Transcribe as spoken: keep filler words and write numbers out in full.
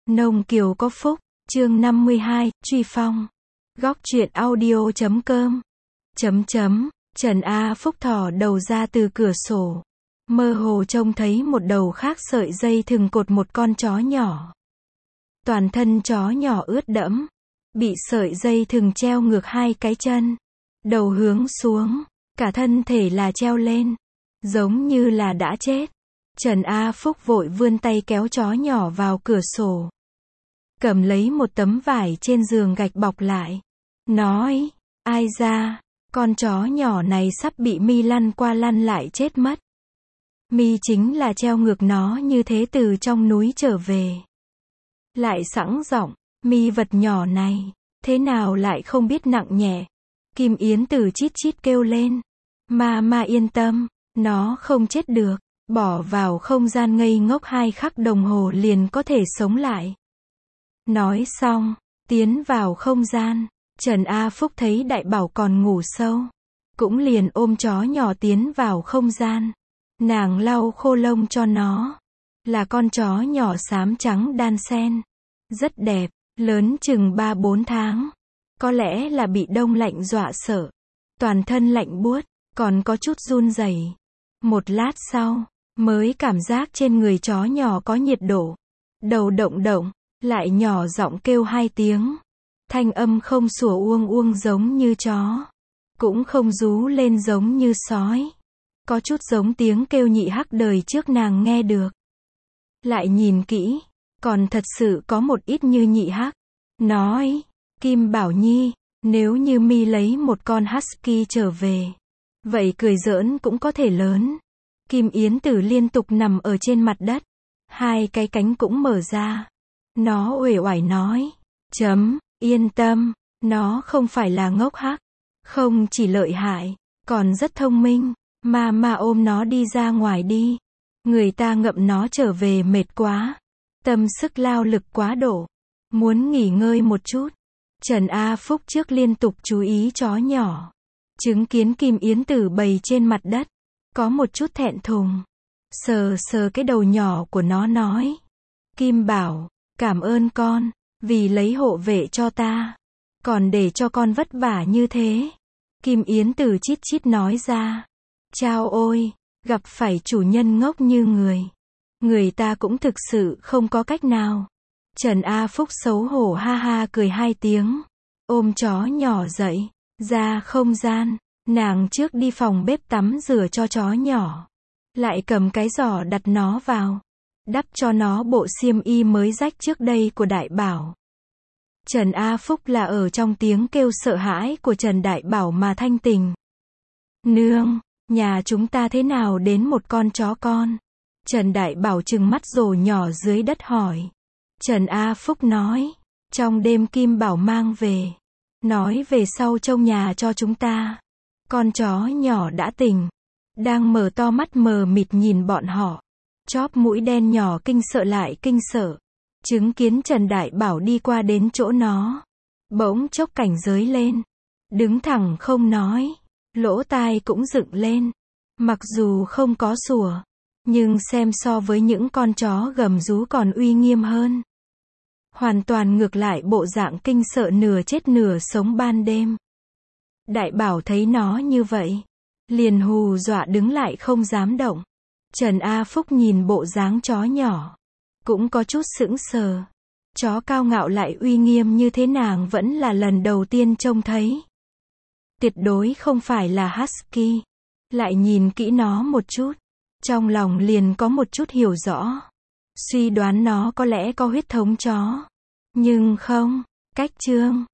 Nông Kiều có phúc, chương năm mươi hai, truy phong. Góc truyện audio chấm com. Chấm chấm, Trần A Phúc thò đầu ra từ cửa sổ. Mơ hồ trông thấy một đầu khác sợi dây thừng cột một con chó nhỏ. Toàn thân chó nhỏ ướt đẫm, bị sợi dây thừng treo ngược hai cái chân. Đầu hướng xuống, cả thân thể là treo lên, giống như là đã chết. Trần A Phúc vội vươn tay kéo chó nhỏ vào cửa sổ. Cầm lấy một tấm vải trên giường gạch bọc lại. Nói, ai ra, con chó nhỏ này sắp bị mi lăn qua lăn lại chết mất. Mi chính là treo ngược nó như thế từ trong núi trở về. Lại sẵn giọng, mi vật nhỏ này, thế nào lại không biết nặng nhẹ. Kim Yến Tử chít chít kêu lên. Ma ma yên tâm, nó không chết được. Bỏ vào không gian ngây ngốc hai khắc đồng hồ liền có thể sống lại. Nói xong, tiến vào không gian. Trần A Phúc thấy Đại Bảo còn ngủ sâu, cũng liền ôm chó nhỏ tiến vào không gian. Nàng lau khô lông cho nó. Là con chó nhỏ xám trắng đan sen, rất đẹp, lớn chừng ba bốn tháng. Có lẽ là bị đông lạnh dọa sợ, toàn thân lạnh buốt, còn có chút run rẩy. Một lát sau, mới cảm giác trên người chó nhỏ có nhiệt độ. Đầu động động, lại nhỏ giọng kêu hai tiếng. Thanh âm không sủa uông uông giống như chó, cũng không rú lên giống như sói. Có chút giống tiếng kêu nhị hắc đời trước nàng nghe được. Lại nhìn kỹ, còn thật sự có một ít như nhị hắc. Nói, Kim Bảo Nhi, nếu như mi lấy một con husky trở về, vậy cười giỡn cũng có thể lớn. Kim Yến Tử liên tục nằm ở trên mặt đất, hai cái cánh cũng mở ra. Nó uể oải nói, chấm, yên tâm, nó không phải là ngốc hắc, không chỉ lợi hại, còn rất thông minh. Ma ma ôm nó đi ra ngoài đi, người ta ngậm nó trở về mệt quá, tâm sức lao lực quá độ, muốn nghỉ ngơi một chút. Trần A Phúc trước liên tục chú ý chó nhỏ, chứng kiến Kim Yến Tử bày trên mặt đất, có một chút thẹn thùng, sờ sờ cái đầu nhỏ của nó nói, Kim Bảo, cảm ơn con, vì lấy hộ vệ cho ta, còn để cho con vất vả như thế. Kim Yến Tử chít chít nói ra, chao ôi, gặp phải chủ nhân ngốc như người, người ta cũng thực sự không có cách nào. Trần A Phúc xấu hổ ha ha cười hai tiếng, ôm chó nhỏ dậy, ra không gian. Nàng trước đi phòng bếp tắm rửa cho chó nhỏ, lại cầm cái giỏ đặt nó vào, đắp cho nó bộ xiêm y mới rách trước đây của Đại Bảo. Trần A Phúc là ở trong tiếng kêu sợ hãi của Trần Đại Bảo mà thanh tình. Nương, nhà chúng ta thế nào đến một con chó con? Trần Đại Bảo trừng mắt rồ nhỏ dưới đất hỏi. Trần A Phúc nói, trong đêm Kim Bảo mang về, nói về sau trông nhà cho chúng ta. Con chó nhỏ đã tỉnh, đang mở to mắt mờ mịt nhìn bọn họ. Chóp mũi đen nhỏ kinh sợ lại kinh sợ, chứng kiến Trần Đại Bảo đi qua đến chỗ nó, bỗng chốc cảnh giới lên, đứng thẳng không nói, lỗ tai cũng dựng lên. Mặc dù không có sủa, nhưng xem so với những con chó gầm rú còn uy nghiêm hơn. Hoàn toàn ngược lại bộ dạng kinh sợ nửa chết nửa sống ban đêm. Đại Bảo thấy nó như vậy, liền hù dọa đứng lại không dám động. Trần A Phúc nhìn bộ dáng chó nhỏ, cũng có chút sững sờ. Chó cao ngạo lại uy nghiêm như thế nàng vẫn là lần đầu tiên trông thấy. Tuyệt đối không phải là husky. Lại nhìn kỹ nó một chút, trong lòng liền có một chút hiểu rõ. Suy đoán nó có lẽ có huyết thống chó. Nhưng không, cách trương,